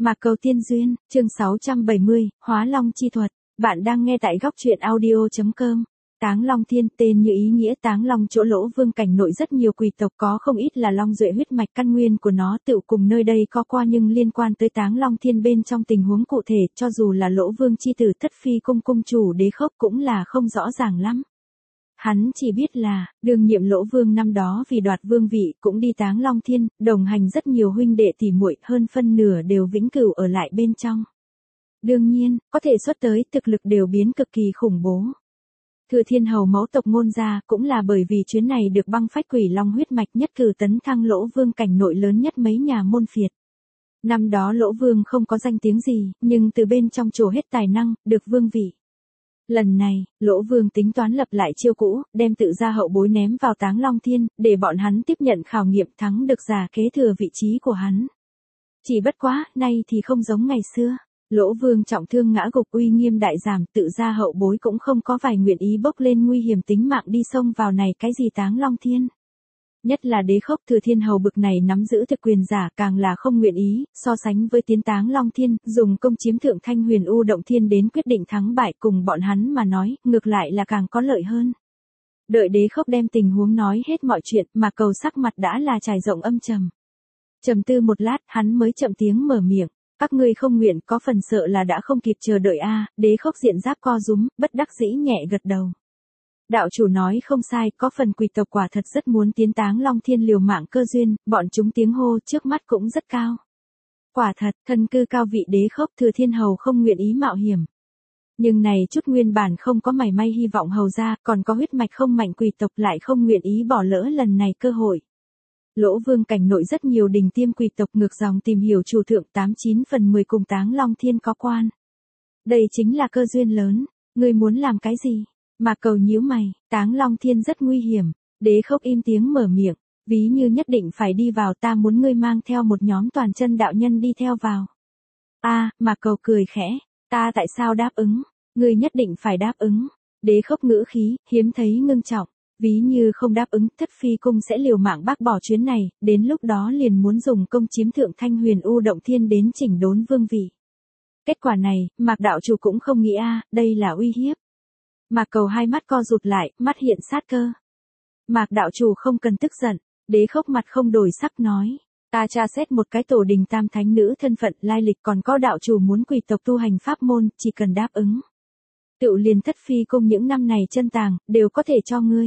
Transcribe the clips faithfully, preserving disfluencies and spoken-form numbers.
Mạc Cầu Tiên Duyên, chương sáu trăm bảy mươi, Hóa Long Chi Thuật. Bạn đang nghe tại góc truyện audio chấm com. Táng Long Thiên, tên như ý nghĩa Táng Long chỗ Lỗ Vương cảnh nội rất nhiều quỷ tộc, có không ít là long duệ huyết mạch, căn nguyên của nó tự cùng nơi đây có qua, nhưng liên quan tới Táng Long Thiên bên trong tình huống cụ thể, cho dù là Lỗ Vương chi tử Thất Phi cung cung chủ Đế Khốc cũng là không rõ ràng lắm. Hắn chỉ biết là, đương nhiệm Lỗ Vương năm đó vì đoạt vương vị cũng đi Táng Long Thiên, đồng hành rất nhiều huynh đệ tỉ muội, hơn phân nửa đều vĩnh cửu ở lại bên trong. Đương nhiên, có thể xuất tới, thực lực đều biến cực kỳ khủng bố. Thừa Thiên Hầu mẫu tộc Ngôn gia cũng là bởi vì chuyến này được băng phách quỷ long huyết mạch nhất cử tấn thăng Lỗ Vương cảnh nội lớn nhất mấy nhà môn phiệt. Năm đó Lỗ Vương không có danh tiếng gì, nhưng từ bên trong trổ hết tài năng, được vương vị. Lần này, Lỗ Vương tính toán lập lại chiêu cũ, đem tự gia hậu bối ném vào Táng Long Thiên, để bọn hắn tiếp nhận khảo nghiệm, thắng được già kế thừa vị trí của hắn. Chỉ bất quá, nay thì không giống ngày xưa. Lỗ Vương trọng thương ngã gục, uy nghiêm đại giảm, tự gia hậu bối cũng không có vài nguyện ý bốc lên nguy hiểm tính mạng đi xông vào này cái gì Táng Long Thiên. Nhất là Đế Khốc Thừa Thiên Hầu bực này nắm giữ thực quyền giả càng là không nguyện ý, so sánh với tiến Táng Long Thiên, dùng công chiếm Thượng Thanh Huyền U Động Thiên đến quyết định thắng bại, cùng bọn hắn mà nói, ngược lại là càng có lợi hơn. Đợi Đế Khốc đem tình huống nói hết mọi chuyện, mà Cầu sắc mặt đã là trải rộng âm trầm. Trầm tư một lát, hắn mới chậm tiếng mở miệng. Các ngươi không nguyện, có phần sợ là đã không kịp chờ đợi a. À, Đế Khốc diện giáp co rúm, bất đắc dĩ nhẹ gật đầu. Đạo chủ nói không sai, có phần quỷ tộc quả thật rất muốn tiến Táng Long Thiên liều mạng cơ duyên, bọn chúng tiếng hô trước mắt cũng rất cao. Quả thật, thân cư cao vị Đế Khốc Thừa Thiên Hầu không nguyện ý mạo hiểm. Nhưng này chút nguyên bản không có mảy may hy vọng hầu ra, còn có huyết mạch không mạnh quỷ tộc lại không nguyện ý bỏ lỡ lần này cơ hội. Lỗ Vương cảnh nội rất nhiều đình tiêm quỷ tộc ngược dòng tìm hiểu chủ thượng, tám chín phần mười cùng Táng Long Thiên có quan. Đây chính là cơ duyên lớn, ngươi muốn làm cái gì? Mà Cầu nhíu mày, Táng Long Thiên rất nguy hiểm. Đế Khốc im tiếng mở miệng, ví như nhất định phải đi vào, ta muốn ngươi mang theo một nhóm toàn chân đạo nhân đi theo vào. A, à, mà Cầu cười khẽ, ta tại sao đáp ứng? Ngươi nhất định phải đáp ứng. Đế Khốc ngữ khí hiếm thấy ngưng trọng. Ví như không đáp ứng, Thất Phi cung sẽ liều mạng bác bỏ chuyến này, đến lúc đó liền muốn dùng công chiếm Thượng Thanh Huyền U Động Thiên đến chỉnh đốn vương vị. Kết quả này, Mạc đạo chủ cũng không nghĩ a, à, đây là uy hiếp. Mạc Cầu hai mắt co rụt lại, mắt hiện sát cơ. Mạc đạo chủ không cần tức giận. Đế Khốc mặt không đổi sắc nói, ta tra xét một cái tổ đình tam thánh nữ thân phận lai lịch, còn có đạo chủ muốn quỷ tộc tu hành pháp môn, chỉ cần đáp ứng. Tự liền Thất Phi cung những năm này chân tàng, đều có thể cho ngươi.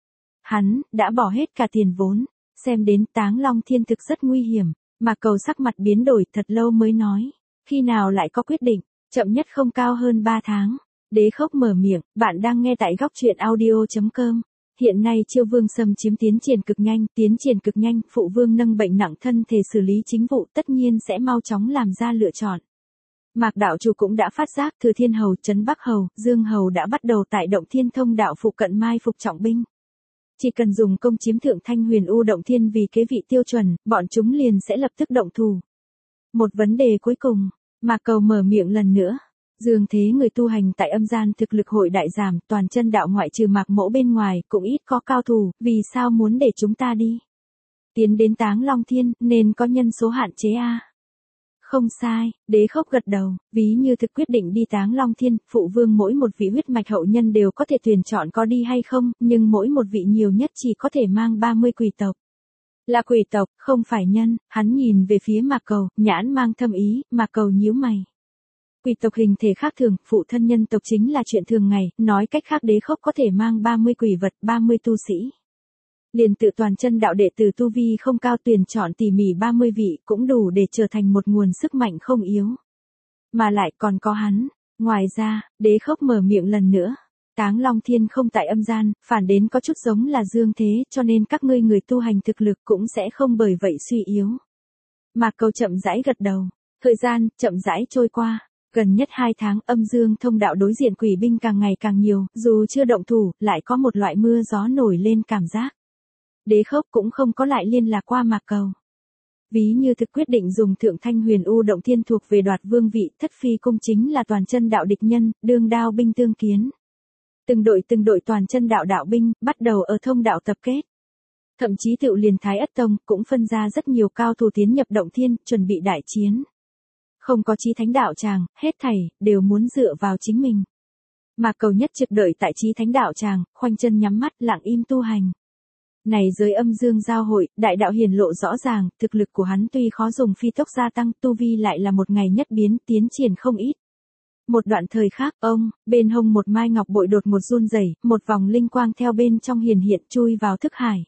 Hắn đã bỏ hết cả tiền vốn, xem đến Táng Long Thiên thực rất nguy hiểm, mà Cầu sắc mặt biến đổi thật lâu mới nói, khi nào lại có quyết định, chậm nhất không cao hơn ba tháng. Đế Khốc mở miệng, bạn đang nghe tại góc truyện audio chấm com. Hiện nay Chiêu Vương xâm chiếm tiến triển cực nhanh, tiến triển cực nhanh, phụ vương nâng bệnh nặng thân thể xử lý chính vụ, tất nhiên sẽ mau chóng làm ra lựa chọn. Mạc đạo chủ cũng đã phát giác, Thừa Thiên Hầu, Trấn Bắc Hầu, Dương Hầu đã bắt đầu tại Động Thiên Thông đạo phụ cận mai phục trọng binh. Chỉ cần dùng công chiếm Thượng Thanh Huyền U Động Thiên vì kế vị tiêu chuẩn, bọn chúng liền sẽ lập tức động thủ. Một vấn đề cuối cùng, Mạc Cầu mở miệng lần nữa. Dương thế người tu hành tại âm gian thực lực hội đại giảm, toàn chân đạo ngoại trừ Mạc Mỗ bên ngoài cũng ít có cao thủ, vì sao muốn để chúng ta đi? Tiến đến Táng Long Thiên nên có nhân số hạn chế a. À? Không sai, Đế Khốc gật đầu, ví như thực quyết định đi Táng Long Thiên, phụ vương mỗi một vị huyết mạch hậu nhân đều có thể tuyển chọn có đi hay không, nhưng mỗi một vị nhiều nhất chỉ có thể mang ba mươi quỷ tộc. Là quỷ tộc, không phải nhân. Hắn nhìn về phía Mạc Cầu, nhãn mang thâm ý, Mạc Cầu nhíu mày. Quỷ tộc hình thể khác thường, phụ thân nhân tộc chính là chuyện thường ngày, nói cách khác Đế Khốc có thể mang ba mươi quỷ vật, ba mươi tu sĩ. Liền tự toàn chân đạo đệ tử tu vi không cao tuyển chọn tỉ mỉ ba mươi vị cũng đủ để trở thành một nguồn sức mạnh không yếu. Mà lại còn có hắn. Ngoài ra, Đế Khốc mở miệng lần nữa. Táng Long Thiên không tại âm gian, phản đến có chút giống là dương thế, cho nên các ngươi người tu hành thực lực cũng sẽ không bởi vậy suy yếu. Mạc Cầu chậm rãi gật đầu. Thời gian chậm rãi trôi qua. Gần nhất hai tháng, âm dương thông đạo đối diện quỷ binh càng ngày càng nhiều, dù chưa động thủ, lại có một loại mưa gió nổi lên cảm giác. Đế Khốc cũng không có lại liên lạc qua Mạc Cầu. Ví như thực quyết định dùng Thượng Thanh Huyền U Động Thiên thuộc về đoạt vương vị, Thất Phi cung chính là toàn chân đạo địch nhân, đương đao binh tương kiến. Từng đội từng đội toàn chân đạo đạo binh, bắt đầu ở thông đạo tập kết. Thậm chí tự liền Thái Ất Tông cũng phân ra rất nhiều cao thủ tiến nhập Động Thiên, chuẩn bị đại chiến. Không có chí thánh đạo tràng, hết thảy, đều muốn dựa vào chính mình. Mà Cầu nhất trực đợi tại chí thánh đạo tràng, khoanh chân nhắm mắt lặng im tu hành. Này giới âm dương giao hội, đại đạo hiển lộ rõ ràng, thực lực của hắn tuy khó dùng phi tốc gia tăng, tu vi lại là một ngày nhất biến, tiến triển không ít. Một đoạn thời khác, ông, bên hông một mai ngọc bội đột một run rẩy, một vòng linh quang theo bên trong hiển hiện chui vào thức hải.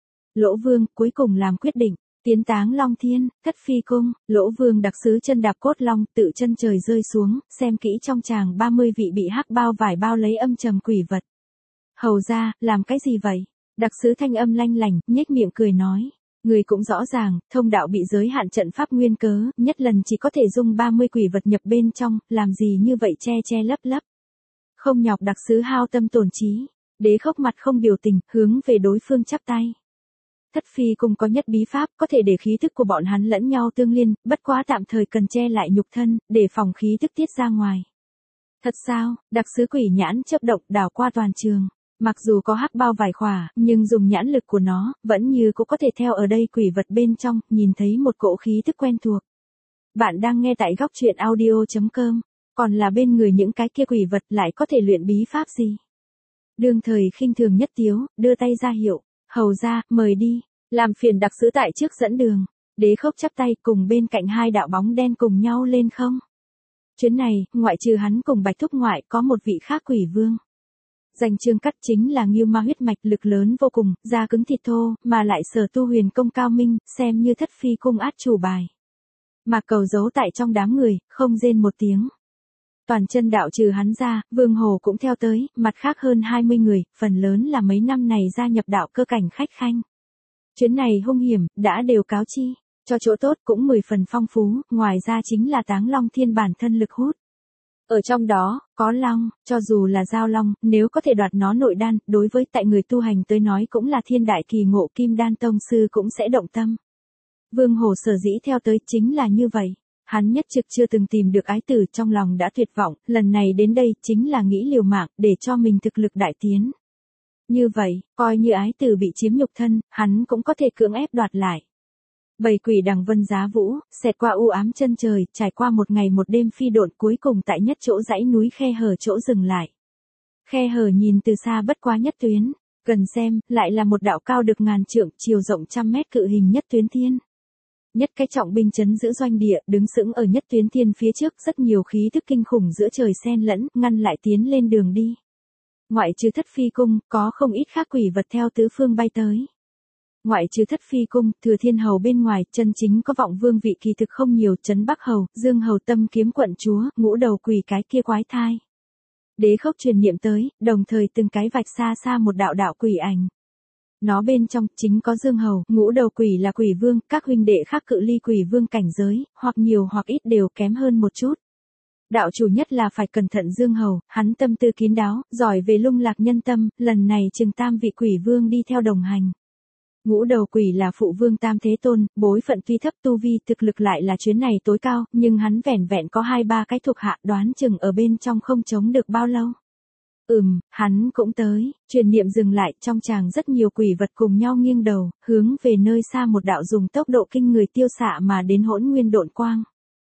Lỗ Vương cuối cùng làm quyết định, tiến Táng Long Thiên, cất phi cung. Lỗ Vương đặc sứ chân đạp cốt long, tự chân trời rơi xuống, xem kỹ trong tràng ba mươi vị bị hắc bao vải bao lấy âm trầm quỷ vật. Hầu ra, làm cái gì vậy? Đặc sứ thanh âm lanh lành, nhếch miệng cười nói. Người cũng rõ ràng, thông đạo bị giới hạn trận pháp nguyên cớ, nhất lần chỉ có thể dung ba mươi quỷ vật nhập bên trong, làm gì như vậy che che lấp lấp. Không nhọc đặc sứ hao tâm tổn trí. Đế Khốc mặt không biểu tình, hướng về đối phương chắp tay. Thất phi cung có nhất bí pháp, có thể để khí thức của bọn hắn lẫn nhau tương liên, bất quá tạm thời cần che lại nhục thân, để phòng khí thức tiết ra ngoài. Thật sao? Đặc sứ quỷ nhãn chớp động đảo qua toàn trường. Mặc dù có hắc bao vải khỏa, nhưng dùng nhãn lực của nó, vẫn như cũng có thể theo ở đây quỷ vật bên trong, nhìn thấy một cỗ khí thức quen thuộc. Bạn đang nghe tại góc truyện audio chấm com, còn là bên người những cái kia quỷ vật lại có thể luyện bí pháp gì? Đương thời khinh thường nhất tiếu, đưa tay ra hiệu, hầu ra, mời đi, làm phiền đặc sứ tại trước dẫn đường. Đế Khốc chắp tay cùng bên cạnh hai đạo bóng đen cùng nhau lên không. Chuyến này, ngoại trừ hắn cùng Bạch Thúc ngoại có một vị khác quỷ vương. Danh chương cắt chính là Ngưu Ma huyết mạch lực lớn vô cùng, da cứng thịt thô, mà lại sở tu huyền công cao minh, xem như thất phi cung át chủ bài. Mà Cầu giấu tại trong đám người, không rên một tiếng. Toàn chân đạo trừ hắn ra, Vương Hồ cũng theo tới, mặt khác hơn hai mươi người, phần lớn là mấy năm này gia nhập đạo cơ cảnh khách khanh. Chuyến này hung hiểm, đã đều cáo chi, cho chỗ tốt cũng mười phần phong phú, ngoài ra chính là Táng Long Thiên bản thân lực hút. Ở trong đó, có long, cho dù là giao long, nếu có thể đoạt nó nội đan, đối với tại người tu hành tới nói cũng là thiên đại kỳ ngộ, Kim Đan tông sư cũng sẽ động tâm. Vương Hồ sở dĩ theo tới chính là như vậy. Hắn nhất trực chưa từng tìm được ái tử, trong lòng đã tuyệt vọng, lần này đến đây chính là nghĩ liều mạng, để cho mình thực lực đại tiến. Như vậy, coi như ái tử bị chiếm nhục thân, hắn cũng có thể cưỡng ép đoạt lại. Bầy quỷ đằng vân giá vũ, xẹt qua u ám chân trời, trải qua một ngày một đêm phi độn, cuối cùng tại nhất chỗ dãy núi khe hở chỗ dừng lại. Khe hở nhìn từ xa bất quá nhất tuyến, gần xem, lại là một đạo cao được ngàn trượng, chiều rộng trăm mét cự hình nhất tuyến thiên. Nhất cái trọng binh chấn giữ doanh địa, đứng sững ở nhất tuyến thiên phía trước, rất nhiều khí thức kinh khủng giữa trời xen lẫn, ngăn lại tiến lên đường đi. Ngoại trừ thất phi cung, có không ít khác quỷ vật theo tứ phương bay tới. Ngoại trừ thất phi cung, thừa thiên hầu bên ngoài, chân chính có vọng vương vị kỳ thực không nhiều, trấn Bắc hầu, dương hầu tâm kiếm quận chúa, ngũ đầu quỷ cái kia quái thai. Đế Khốc truyền niệm tới, đồng thời từng cái vạch xa xa một đạo đạo quỷ ảnh. Nó bên trong, chính có dương hầu, ngũ đầu quỷ là quỷ vương, các huynh đệ khác cự ly quỷ vương cảnh giới, hoặc nhiều hoặc ít đều kém hơn một chút. Đạo chủ nhất là phải cẩn thận dương hầu, hắn tâm tư kín đáo, giỏi về lung lạc nhân tâm, lần này chừng tam vị quỷ vương đi theo đồng hành. Ngũ đầu quỷ là phụ vương Tam Thế Tôn, bối phận tuy thấp tu vi thực lực lại là chuyến này tối cao, nhưng hắn vẻn vẹn có hai ba cái thuộc hạ, đoán chừng ở bên trong không chống được bao lâu. Ừm, hắn cũng tới, truyền niệm dừng lại, trong tràng rất nhiều quỷ vật cùng nhau nghiêng đầu, hướng về nơi xa một đạo dùng tốc độ kinh người tiêu xạ mà đến hỗn nguyên độn quang.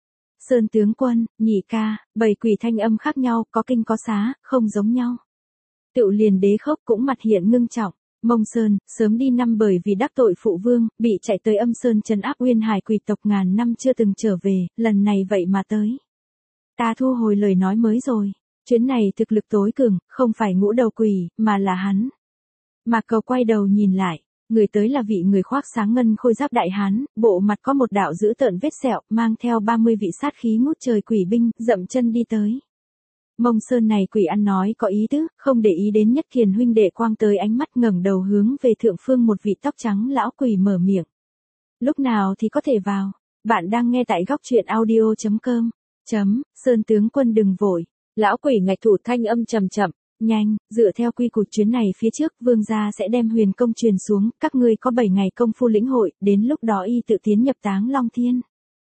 Sơn tướng quân, nhị ca, bầy quỷ thanh âm khác nhau, có kinh có xá, không giống nhau. Tựu liền Đế Khốc cũng mặt hiện ngưng trọng. Mông Sơn, sớm đi năm bởi vì đắc tội phụ vương, bị chạy tới âm Sơn trấn áp Uyên Hải quỷ tộc ngàn năm chưa từng trở về, lần này vậy mà tới. Ta thu hồi lời nói mới rồi, chuyến này thực lực tối cường, không phải ngũ đầu quỷ, mà là hắn. Mạc Cầu quay đầu nhìn lại, người tới là vị người khoác sáng ngân khôi giáp đại hán, bộ mặt có một đạo dữ tợn vết sẹo, mang theo ba mươi vị sát khí ngút trời quỷ binh, dậm chân đi tới. Mông Sơn này quỷ ăn nói có ý tứ, không để ý đến Nhất Kiền huynh đệ quang tới ánh mắt, ngẩng đầu hướng về thượng phương một vị tóc trắng lão quỷ mở miệng. Lúc nào thì có thể vào, bạn đang nghe tại góc truyện audio chấm com, chấm, Sơn tướng quân đừng vội, lão quỷ ngạch thủ thanh âm trầm chậm, nhanh, dựa theo quy củ chuyến này phía trước, vương gia sẽ đem huyền công truyền xuống, các ngươi có bảy ngày công phu lĩnh hội, đến lúc đó y tự tiến nhập Táng Long Thiên.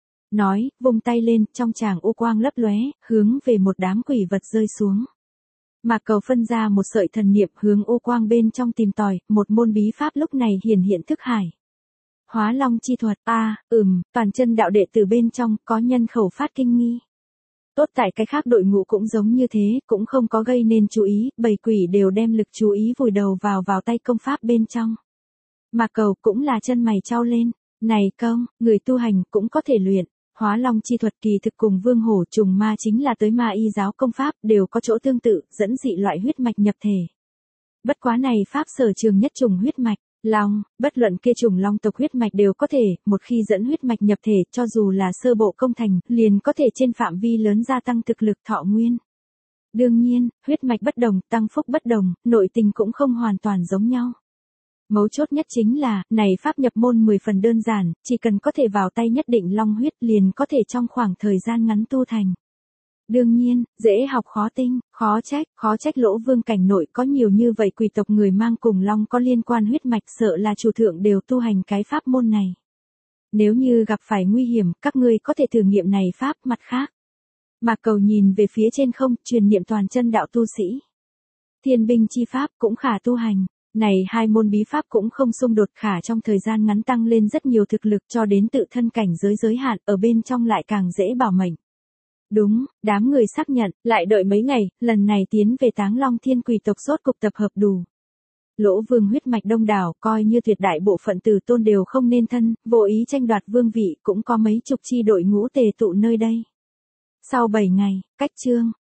Nói, vung tay lên, trong tràng u quang lấp lóe, hướng về một đám quỷ vật rơi xuống. Mạc Cầu phân ra một sợi thần niệm hướng u quang bên trong tìm tòi, một môn bí pháp lúc này hiển hiện thức hải. Hóa long chi thuật, a à, ừm, toàn chân đạo đệ tử bên trong có nhân khẩu phát kinh nghi. Tốt tại cái khác đội ngũ cũng giống như thế, cũng không có gây nên chú ý, bầy quỷ đều đem lực chú ý vùi đầu vào vào tay công pháp bên trong. Mà cầu cũng là chân mày trao lên, này công, người tu hành cũng có thể luyện. Hóa long chi thuật kỳ thực cùng vương hổ trùng ma chính là tới ma y giáo công pháp đều có chỗ tương tự, dẫn dị loại huyết mạch nhập thể. Bất quá này pháp sở trường nhất trùng huyết mạch, long, bất luận kia trùng long tộc huyết mạch đều có thể, một khi dẫn huyết mạch nhập thể cho dù là sơ bộ công thành, liền có thể trên phạm vi lớn gia tăng thực lực thọ nguyên. Đương nhiên, huyết mạch bất đồng, tăng phúc bất đồng, nội tình cũng không hoàn toàn giống nhau. Mấu chốt nhất chính là, này pháp nhập môn mười phần đơn giản, chỉ cần có thể vào tay nhất định long huyết liền có thể trong khoảng thời gian ngắn tu thành. Đương nhiên, dễ học khó tinh, khó trách, khó trách Lỗ Vương cảnh nội có nhiều như vậy quỷ tộc người mang cùng long có liên quan huyết mạch sợ là chủ thượng đều tu hành cái pháp môn này. Nếu như gặp phải nguy hiểm, các ngươi có thể thử nghiệm này pháp mặt khác. Mạc Cầu nhìn về phía trên không, truyền niệm toàn chân đạo tu sĩ. Thiên binh chi pháp cũng khả tu hành. Này hai môn bí pháp cũng không xung đột khả trong thời gian ngắn tăng lên rất nhiều thực lực cho đến tự thân cảnh giới giới hạn ở bên trong lại càng dễ bảo mệnh. Đúng, đám người xác nhận, lại đợi mấy ngày, lần này tiến về Táng Long Thiên quỷ tộc rốt cục tập hợp đủ. Lỗ Vương huyết mạch đông đảo, coi như tuyệt đại bộ phận tử tôn đều không nên thân, vô ý tranh đoạt vương vị cũng có mấy chục chi đội ngũ tề tụ nơi đây. Sau bảy ngày, cách chương,